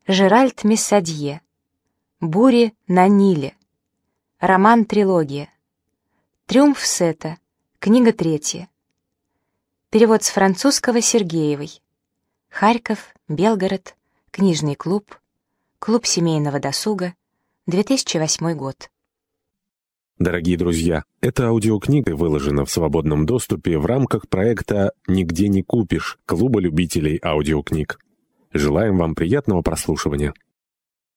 Жеральд Мессадье. Бури на Ниле. Роман-трилогия. Триумф Сета. Книга 3. Перевод с французского Сергеевой. Харьков, Белгород. Книжный клуб. Клуб семейного досуга. 2008 год. Дорогие друзья, эта аудиокнига выложена в свободном доступе в рамках проекта «Нигде не купишь» Клуба любителей аудиокниг. Желаем вам приятного прослушивания.